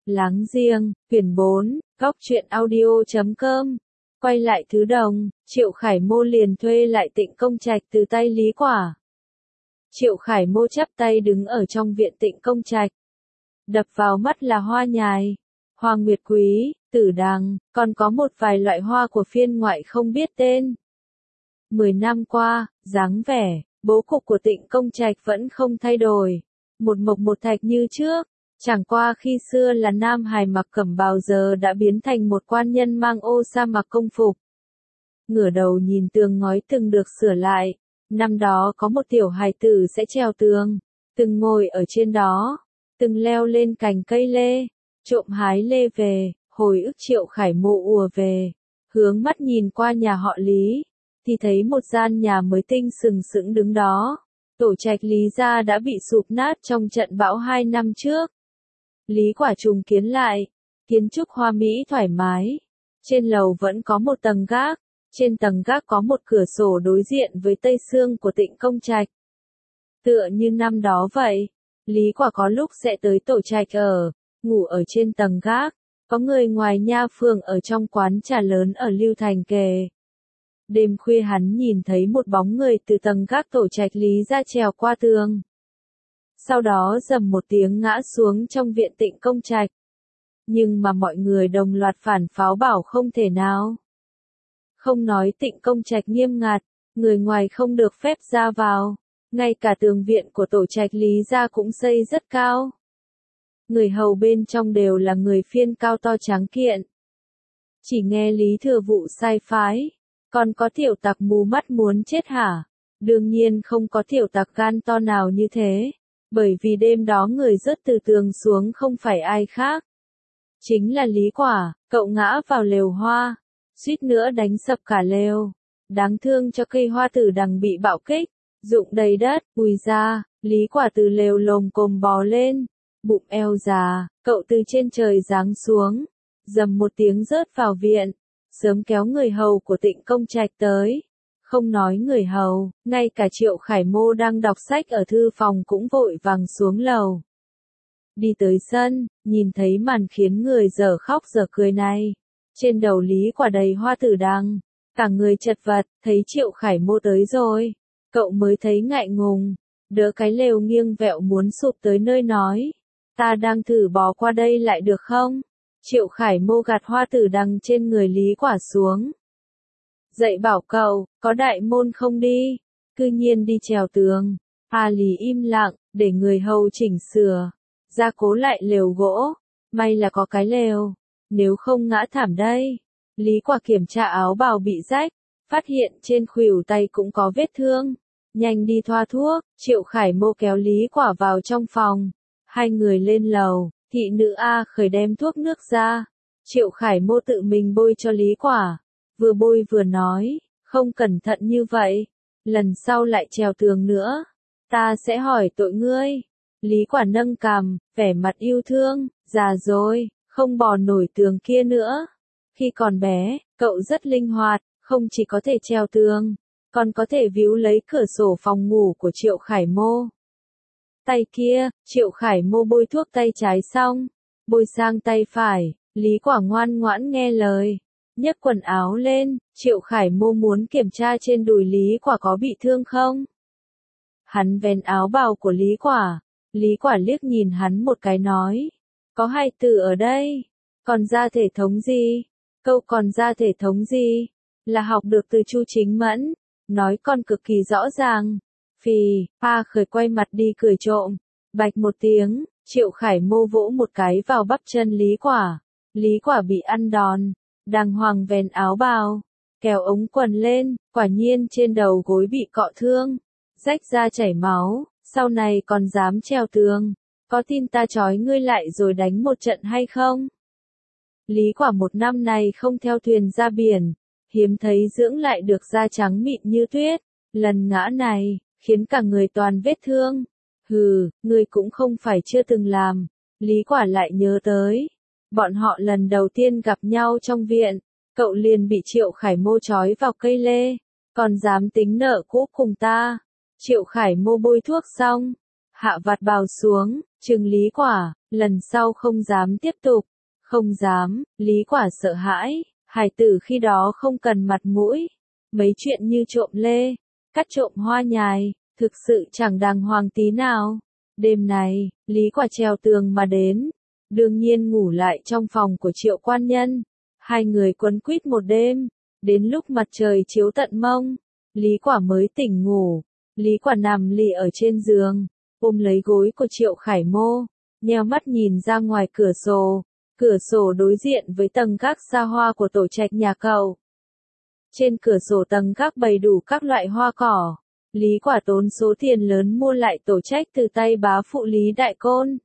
Láng giềng, quyển 4, góc truyện audio.com. Quay lại Thứ Đồng, Triệu Khải Mô liền thuê lại Tịnh Công Trạch từ tay Lý Quả. Triệu Khải Mô chắp tay đứng ở trong viện Tịnh Công Trạch. Đập vào mắt là hoa nhài, hoa nguyệt quý, tử đằng, còn có một vài loại hoa của phiên ngoại không biết tên. 10 năm qua, dáng vẻ, bố cục của Tịnh Công Trạch vẫn không thay đổi. Một mộc một thạch như trước. Chẳng qua khi xưa là nam hài mặc cẩm bào giờ đã biến thành một quan nhân mang ô sa mặc công phục. Ngửa đầu nhìn tường ngói từng được sửa lại. Năm đó có một tiểu hài tử sẽ trèo tường, từng ngồi ở trên đó, từng leo lên cành cây lê, trộm hái lê về, hồi ức Triệu Khải Mô ùa về, hướng mắt nhìn qua nhà họ Lý, thì thấy một gian nhà mới tinh sừng sững đứng đó. Tổ trạch Lý gia đã bị sụp nát trong trận bão 2 năm trước. Lý Quả trùng kiến lại, kiến trúc hoa mỹ thoải mái. Trên lầu vẫn có một tầng gác, trên tầng gác có một cửa sổ đối diện với tây sương của Tịnh Công Trạch. Tựa như năm đó vậy, Lý Quả có lúc sẽ tới tổ trạch ngủ ở trên tầng gác, có người ngoài nha phường ở trong quán trà lớn ở Lưu Thành kề. Đêm khuya hắn nhìn thấy một bóng người từ tầng gác tổ trạch Lý ra trèo qua tường. Sau đó rầm một tiếng ngã xuống trong viện Tịnh Công Trạch. Nhưng mà mọi người đồng loạt phản pháo bảo không thể nào. Không nói Tịnh Công Trạch nghiêm ngặt, người ngoài không được phép ra vào. Ngay cả tường viện của tổ trạch Lý gia cũng xây rất cao. Người hầu bên trong đều là người phiên cao to tráng kiện. Chỉ nghe Lý Thừa Vụ sai phái. Còn có tiểu tặc mù mắt muốn chết hả? Đương nhiên không có tiểu tặc gan to nào như thế. Bởi vì đêm đó người rớt từ tường xuống không phải ai khác. Chính là Lý Quả, cậu ngã vào lều hoa. Suýt nữa đánh sập cả lều. Đáng thương cho cây hoa tử đằng bị bạo kích. Rụng đầy đất, ùi ra, Lý Quả từ lều lồm cồm bò lên. Bụng eo già, cậu từ trên trời giáng xuống. Dầm một tiếng rớt vào viện. Sớm kéo người hầu của Tịnh Công Trạch tới. Không nói người hầu, ngay cả Triệu Khải Mô đang đọc sách ở thư phòng cũng vội vàng xuống lầu. Đi tới sân, nhìn thấy màn khiến người dở khóc dở cười này. Trên đầu Lý Quả đầy hoa tử đằng, cả người chật vật, thấy Triệu Khải Mô tới rồi. Cậu mới thấy ngại ngùng, đỡ cái lều nghiêng vẹo muốn sụp tới nơi nói. Ta đang thử bò qua đây lại được không? Triệu Khải Mô gạt hoa tử đằng trên người Lý Quả xuống. Dạy bảo cậu, có đại môn không đi? Cư nhiên đi trèo tường. Lý im lặng, để người hầu chỉnh sửa. Gia cố lại lều gỗ. May là có cái lều. Nếu không ngã thảm đây. Lý Quả kiểm tra áo bào bị rách. Phát hiện trên khuỷu tay cũng có vết thương. Nhanh đi thoa thuốc. Triệu Khải Mô kéo Lý Quả vào trong phòng. Hai người lên lầu. Thị nữ Khởi đem thuốc nước ra. Triệu Khải Mô tự mình bôi cho Lý Quả. Vừa bôi vừa nói, không cẩn thận như vậy. Lần sau lại trèo tường nữa. Ta sẽ hỏi tội ngươi. Lý Quả nâng cằm, vẻ mặt yêu thương. Già rồi, không bò nổi tường kia nữa. Khi còn bé, cậu rất linh hoạt, không chỉ có thể trèo tường, còn có thể víu lấy cửa sổ phòng ngủ của Triệu Khải Mô. Tay kia, Triệu Khải Mô bôi thuốc tay trái xong, bôi sang tay phải, Lý Quả ngoan ngoãn nghe lời. Nhấc quần áo lên, Triệu Khải Mô muốn kiểm tra trên đùi Lý Quả có bị thương không. Hắn vén áo bào của Lý Quả. Lý Quả liếc nhìn hắn một cái nói. Có hai từ ở đây. Còn ra thể thống gì? Câu còn ra thể thống gì? Là học được từ Chu Chính Mẫn. Nói con cực kỳ rõ ràng. Phì, Khởi quay mặt đi cười trộm. Bạch một tiếng, Triệu Khải Mô vỗ một cái vào bắp chân Lý Quả. Lý Quả bị ăn đòn. Đàng hoàng vén áo bào, kéo ống quần lên, quả nhiên trên đầu gối bị cọ thương, rách ra chảy máu, sau này còn dám trèo tường, có tin ta trói ngươi lại rồi đánh một trận hay không? Lý Quả một năm này không theo thuyền ra biển, hiếm thấy dưỡng lại được da trắng mịn như tuyết, lần ngã này, khiến cả người toàn vết thương. Hừ, ngươi cũng không phải chưa từng làm, Lý Quả lại nhớ tới. Bọn họ lần đầu tiên gặp nhau trong viện, cậu liền bị Triệu Khải Mô trói vào cây lê, còn dám tính nợ cũ cùng ta. Triệu Khải Mô bôi thuốc xong, hạ vạt bào xuống, trừng Lý Quả, lần sau không dám tiếp tục. Không dám, Lý Quả sợ hãi, hải tử khi đó không cần mặt mũi. Mấy chuyện như trộm lê, cắt trộm hoa nhài, thực sự chẳng đàng hoàng tí nào. Đêm này, Lý Quả trèo tường mà đến, đương nhiên ngủ lại trong phòng của Triệu quan nhân. Hai người quấn quýt một đêm, đến lúc mặt trời chiếu tận mông, Lý Quả mới tỉnh ngủ. Lý Quả nằm lì ở trên giường, ôm lấy gối của Triệu Khải Mô, nheo mắt nhìn ra ngoài cửa sổ đối diện với tầng gác xa hoa của tổ trạch nhà cậu. Trên cửa sổ tầng gác bày đủ các loại hoa cỏ. Lý Quả tốn số tiền lớn mua lại tổ trạch từ tay bá phụ Lý Đại Côn.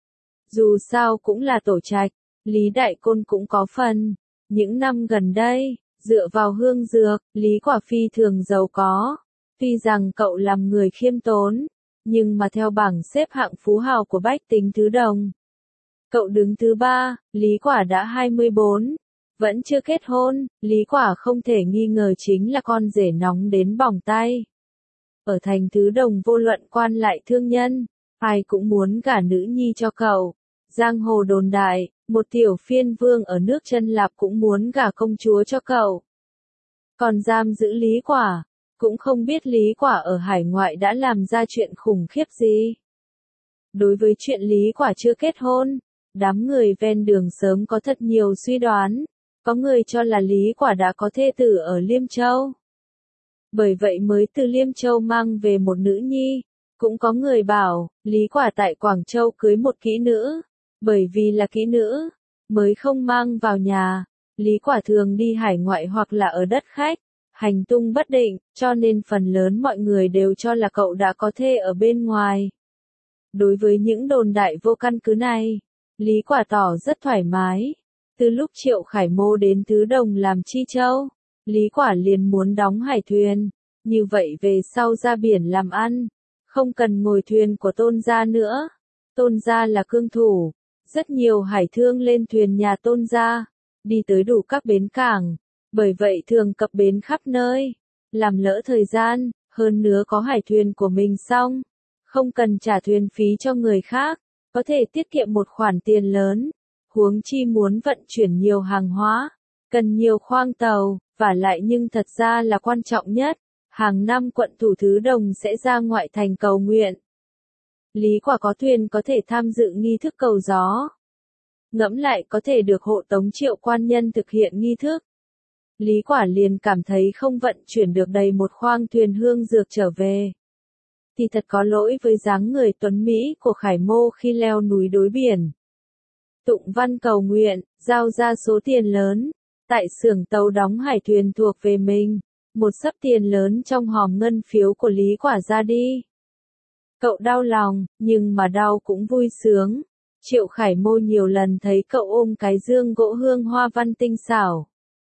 Dù sao cũng là tổ trạch, Lý Đại Côn cũng có phần. Những năm gần đây, dựa vào hương dược, Lý Quả phi thường giàu có. Tuy rằng cậu làm người khiêm tốn, nhưng mà theo bảng xếp hạng phú hào của bách tính Tứ Đồng, cậu đứng thứ 3, Lý Quả đã 24, vẫn chưa kết hôn. Lý Quả không thể nghi ngờ chính là con rể nóng đến bỏng tay. Ở thành Tứ Đồng vô luận quan lại thương nhân, ai cũng muốn gả nữ nhi cho cậu. Giang hồ đồn đại, một tiểu phiên vương ở nước Chân Lạp cũng muốn gả công chúa cho cậu. Còn giam giữ Lý Quả, cũng không biết Lý Quả ở hải ngoại đã làm ra chuyện khủng khiếp gì. Đối với chuyện Lý Quả chưa kết hôn, đám người ven đường sớm có thật nhiều suy đoán. Có người cho là Lý Quả đã có thê tử ở Liêm Châu, bởi vậy mới từ Liêm Châu mang về một nữ nhi. Cũng có người bảo, Lý Quả tại Quảng Châu cưới một kỹ nữ, bởi vì là kỹ nữ, mới không mang vào nhà. Lý Quả thường đi hải ngoại hoặc là ở đất khách, hành tung bất định, cho nên phần lớn mọi người đều cho là cậu đã có thê ở bên ngoài. Đối với những đồn đại vô căn cứ này, Lý Quả tỏ rất thoải mái. Từ lúc Triệu Khải Mô đến Tứ Đồng làm Chi Châu, Lý Quả liền muốn đóng hải thuyền, như vậy về sau ra biển làm ăn, không cần ngồi thuyền của Tôn gia nữa. Tôn gia là cương thủ, rất nhiều hải thương lên thuyền nhà Tôn gia, đi tới đủ các bến cảng, bởi vậy thường cập bến khắp nơi, làm lỡ thời gian, hơn nữa có hải thuyền của mình xong, không cần trả thuyền phí cho người khác, có thể tiết kiệm một khoản tiền lớn. Huống chi muốn vận chuyển nhiều hàng hóa, cần nhiều khoang tàu, vả lại nhưng thật ra là quan trọng nhất, hàng năm quận thủ Tứ Đồng sẽ ra ngoại thành cầu nguyện. Lý Quả có thuyền có thể tham dự nghi thức cầu gió. Ngẫm lại có thể được hộ tống Triệu quan nhân thực hiện nghi thức. Lý Quả liền cảm thấy không vận chuyển được đầy một khoang thuyền hương dược trở về. Thì thật có lỗi với dáng người tuấn Mỹ của Khải Mô khi leo núi đối biển. Tụng văn cầu nguyện, giao ra số tiền lớn, tại xưởng tàu đóng hải thuyền thuộc về mình, một xấp tiền lớn trong hòm ngân phiếu của Lý Quả ra đi. Cậu đau lòng, nhưng mà đau cũng vui sướng. Triệu Khải Mô nhiều lần thấy cậu ôm cái dương gỗ hương hoa văn tinh xảo,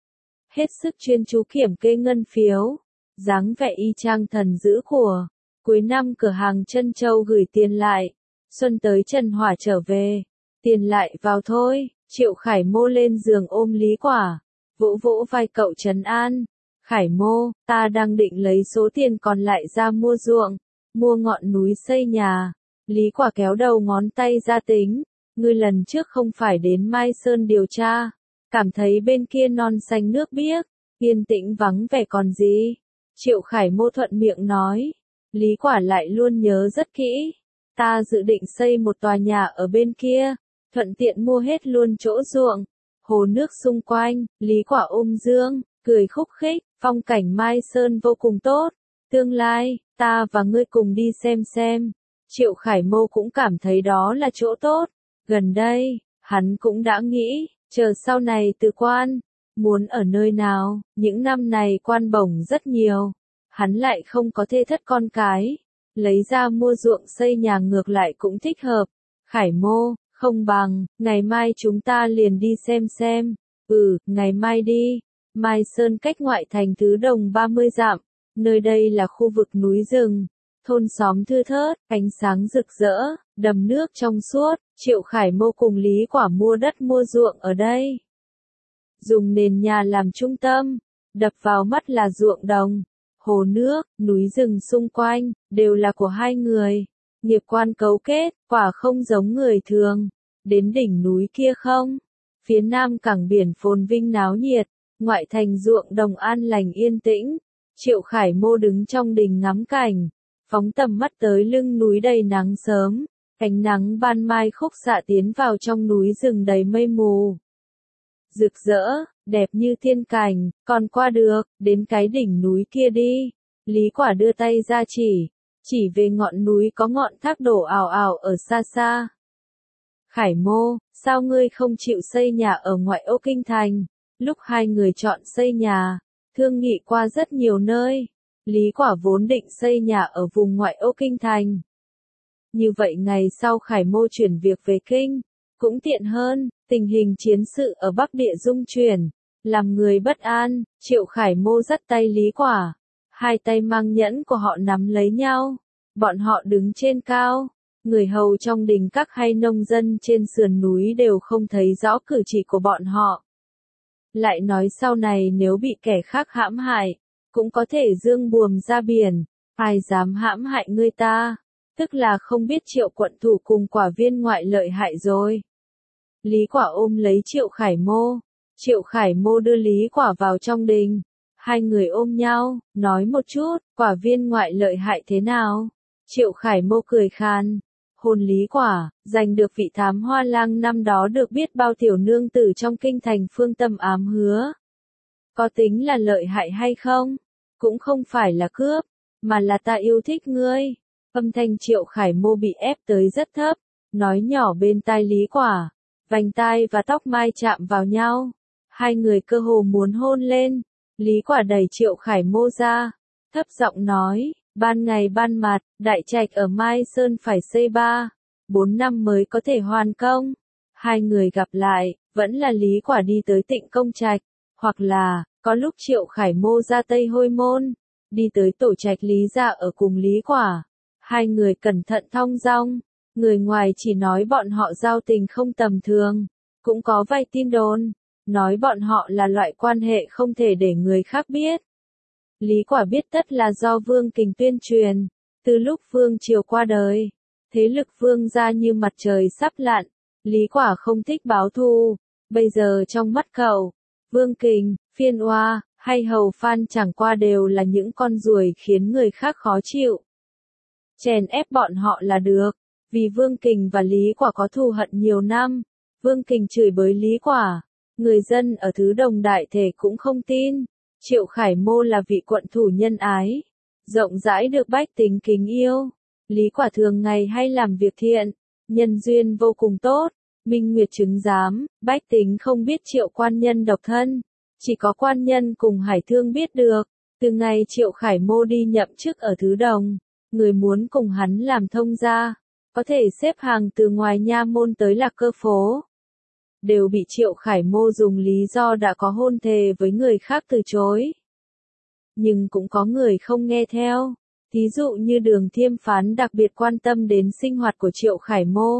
hết sức chuyên chú kiểm kê ngân phiếu, dáng vẻ y chang thần giữ của. Cuối năm cửa hàng Trân Châu gửi tiền lại, xuân tới Trần Hỏa trở về. Tiền lại vào thôi. Triệu Khải Mô lên giường ôm Lý Quả, vỗ vỗ vai cậu trấn an. Khải Mô, ta đang định lấy số tiền còn lại ra mua ruộng, mua ngọn núi xây nhà. Lý Quả kéo đầu ngón tay ra tính, ngươi lần trước không phải đến Mai Sơn điều tra, cảm thấy bên kia non xanh nước biếc, yên tĩnh vắng vẻ còn gì. Triệu Khải Mô thuận miệng nói, Lý Quả lại luôn nhớ rất kỹ, ta dự định xây một tòa nhà ở bên kia, thuận tiện mua hết luôn chỗ ruộng, hồ nước xung quanh. Lý Quả ôm dương, cười khúc khích, phong cảnh Mai Sơn vô cùng tốt, tương lai, ta và ngươi cùng đi xem. Triệu Khải Mô cũng cảm thấy đó là chỗ tốt, gần đây, hắn cũng đã nghĩ, chờ sau này từ quan, muốn ở nơi nào, những năm này quan bổng rất nhiều, hắn lại không có thê thất con cái, lấy ra mua ruộng xây nhà ngược lại cũng thích hợp. Khải Mô, không bằng, ngày mai chúng ta liền đi xem. Ngày mai đi. Mai Sơn cách ngoại thành Tứ Đồng 30 dặm, nơi đây là khu vực núi rừng, thôn xóm thưa thớt, ánh sáng rực rỡ, đầm nước trong suốt. Triệu Khải Mô cùng Lý Quả mua đất mua ruộng ở đây, dùng nền nhà làm trung tâm, đập vào mắt là ruộng đồng, hồ nước, núi rừng xung quanh, đều là của hai người. Nghiệp quan cấu kết, quả không giống người thường. Đến đỉnh núi kia không? Phía nam cảng biển phồn vinh náo nhiệt, ngoại thành ruộng đồng an lành yên tĩnh. Triệu Khải Mô đứng trong đình ngắm cảnh, phóng tầm mắt tới lưng núi đầy nắng sớm, ánh nắng ban mai khúc xạ tiến vào trong núi rừng đầy mây mù. Rực rỡ, đẹp như thiên cảnh, còn qua được, đến cái đỉnh núi kia đi. Lý Quả đưa tay ra chỉ về ngọn núi có ngọn thác đổ ào ào ở xa xa. Khải Mô, sao ngươi không chịu xây nhà ở ngoại ô kinh thành? Lúc hai người chọn xây nhà, thương nghị qua rất nhiều nơi. Lý Quả vốn định xây nhà ở vùng ngoại ô kinh thành. Như vậy ngày sau Khải Mô chuyển việc về kinh, cũng tiện hơn. Tình hình chiến sự ở Bắc Địa dung chuyển, làm người bất an. Triệu Khải Mô dắt tay Lý Quả, hai tay mang nhẫn của họ nắm lấy nhau. Bọn họ đứng trên cao, người hầu trong đình các hay nông dân trên sườn núi đều không thấy rõ cử chỉ của bọn họ. Lại nói sau này nếu bị kẻ khác hãm hại, cũng có thể dương buồm ra biển, ai dám hãm hại ngươi ta, tức là không biết Triệu quận thủ cùng Quả viên ngoại lợi hại rồi. Lý Quả ôm lấy Triệu Khải Mô, Triệu Khải Mô đưa Lý Quả vào trong đình, hai người ôm nhau, nói một chút, Quả viên ngoại lợi hại thế nào? Triệu Khải Mô cười khan, hôn Lý Quả, giành được vị thám hoa lang năm đó được biết bao tiểu nương tử trong kinh thành phương tâm ám hứa. Có tính là lợi hại hay không? Cũng không phải là cướp, mà là ta yêu thích ngươi. Âm thanh Triệu Khải Mô bị ép tới rất thấp, nói nhỏ bên tai Lý Quả, vành tai và tóc mai chạm vào nhau. Hai người cơ hồ muốn hôn lên. Lý Quả đẩy Triệu Khải Mô ra, thấp giọng nói, ban ngày ban mặt, đại trạch ở Mai Sơn phải xây 3-4 năm mới có thể hoàn công. Hai người gặp lại, vẫn là Lý Quả đi tới Tịnh Công Trạch, hoặc là, có lúc Triệu Khải Mô ra Tây Hôi Môn, đi tới tổ trạch Lý gia ở cùng Lý Quả. Hai người cẩn thận thong dong, người ngoài chỉ nói bọn họ giao tình không tầm thường, cũng có vài tin đồn, nói bọn họ là loại quan hệ không thể để người khác biết. Lý Quả biết tất là do Vương Kình tuyên truyền, từ lúc Vương Triều qua đời, thế lực Vương gia như mặt trời sắp lặn, Lý Quả không thích báo thù, bây giờ trong mắt cậu, Vương Kình, Phiên Oa, hay Hầu Phan chẳng qua đều là những con ruồi khiến người khác khó chịu. Chèn ép bọn họ là được, vì Vương Kình và Lý Quả có thù hận nhiều năm, Vương Kình chửi bới Lý Quả, người dân ở Thứ Đồng đại thể cũng không tin. Triệu Khải Mô là vị quận thủ nhân ái, rộng rãi được bách tính kính yêu. Lý Quả thường ngày hay làm việc thiện, nhân duyên vô cùng tốt, minh nguyệt chứng giám, bách tính không biết Triệu quan nhân độc thân, chỉ có quan nhân cùng Hải Thương biết được. Từ ngày Triệu Khải Mô đi nhậm chức ở Thứ Đồng, người muốn cùng hắn làm thông gia, có thể xếp hàng từ ngoài nha môn tới Lạc Cơ phố, đều bị Triệu Khải Mô dùng lý do đã có hôn thề với người khác từ chối. Nhưng cũng có người không nghe theo, thí dụ như Đường Thiêm Phán đặc biệt quan tâm đến sinh hoạt của Triệu Khải Mô.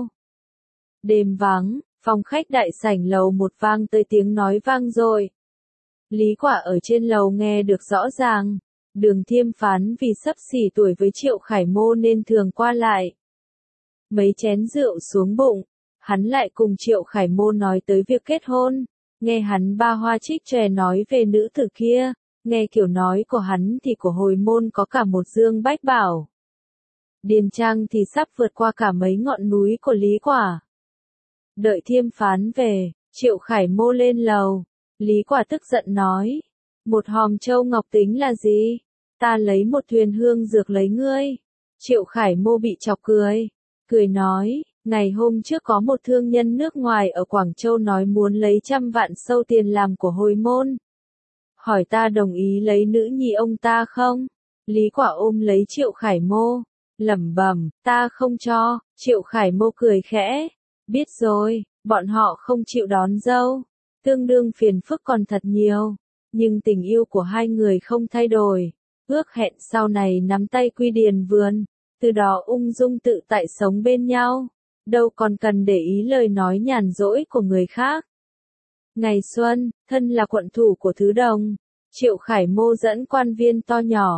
Đêm vắng, phòng khách đại sảnh lầu một vang tới tiếng nói vang dội. Lý Quả ở trên lầu nghe được rõ ràng, Đường Thiêm Phán vì xấp xỉ tuổi với Triệu Khải Mô nên thường qua lại. Mấy chén rượu xuống bụng, hắn lại cùng Triệu Khải Mô nói tới việc kết hôn, nghe hắn ba hoa trích tròe nói về nữ tử kia, nghe kiểu nói của hắn thì của hồi môn có cả một dương bách bảo. Điền Trang thì sắp vượt qua cả mấy ngọn núi của Lý Quả. Đợi Thiêm Phán về, Triệu Khải Mô lên lầu, Lý Quả tức giận nói, một hòm châu ngọc tính là gì? Ta lấy một thuyền hương dược lấy ngươi. Triệu Khải Mô bị chọc cười nói, ngày hôm trước có một thương nhân nước ngoài ở Quảng Châu nói muốn lấy 100 vạn sâu tiền làm của hồi môn. Hỏi ta đồng ý lấy nữ nhi ông ta không? Lý Quả ôm lấy Triệu Khải Mô, lẩm bẩm, ta không cho. Triệu Khải Mô cười khẽ, biết rồi, bọn họ không chịu đón dâu, tương đương phiền phức còn thật nhiều, nhưng tình yêu của hai người không thay đổi, ước hẹn sau này nắm tay quy điền vườn, từ đó ung dung tự tại sống bên nhau, đâu còn cần để ý lời nói nhàn dỗi của người khác. Ngày xuân, thân là quận thủ của Thứ Đồng, Triệu Khải Mô dẫn quan viên to nhỏ,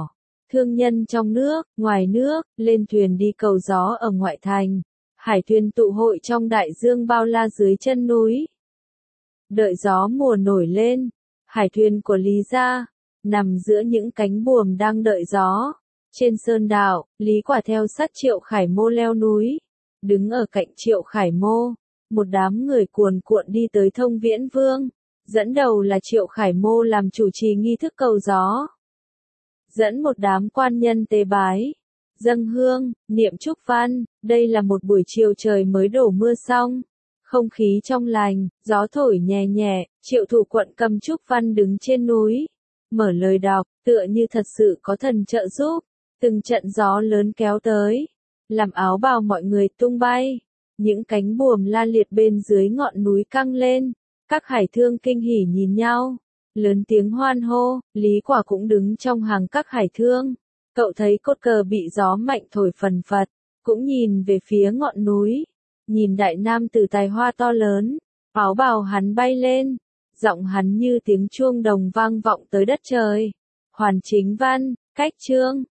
thương nhân trong nước, ngoài nước, lên thuyền đi cầu gió ở ngoại thành. Hải thuyền tụ hội trong đại dương bao la dưới chân núi. Đợi gió mùa nổi lên, hải thuyền của Lý gia nằm giữa những cánh buồm đang đợi gió. Trên sơn đạo, Lý Quả theo sát Triệu Khải Mô leo núi. Đứng ở cạnh Triệu Khải Mô, một đám người cuồn cuộn đi tới Thông Viễn Vương. Dẫn đầu là Triệu Khải Mô làm chủ trì nghi thức cầu gió. Dẫn một đám quan nhân tế bái, dâng hương, niệm chúc văn. Đây là một buổi chiều trời mới đổ mưa xong. Không khí trong lành, gió thổi nhẹ nhẹ, Triệu Thủ Quận cầm chúc văn đứng trên núi. Mở lời đọc, tựa như thật sự có thần trợ giúp. Từng trận gió lớn kéo tới, làm áo bào mọi người tung bay. Những cánh buồm la liệt bên dưới ngọn núi căng lên. Các hải thương kinh hỉ nhìn nhau, lớn tiếng hoan hô. Lý Quả cũng đứng trong hàng các hải thương. Cậu thấy cột cờ bị gió mạnh thổi phần phật, cũng nhìn về phía ngọn núi. Nhìn đại nam tử tài hoa to lớn, áo bào hắn bay lên, giọng hắn như tiếng chuông đồng vang vọng tới đất trời. Hoàn Chính Văn, Cách Chương,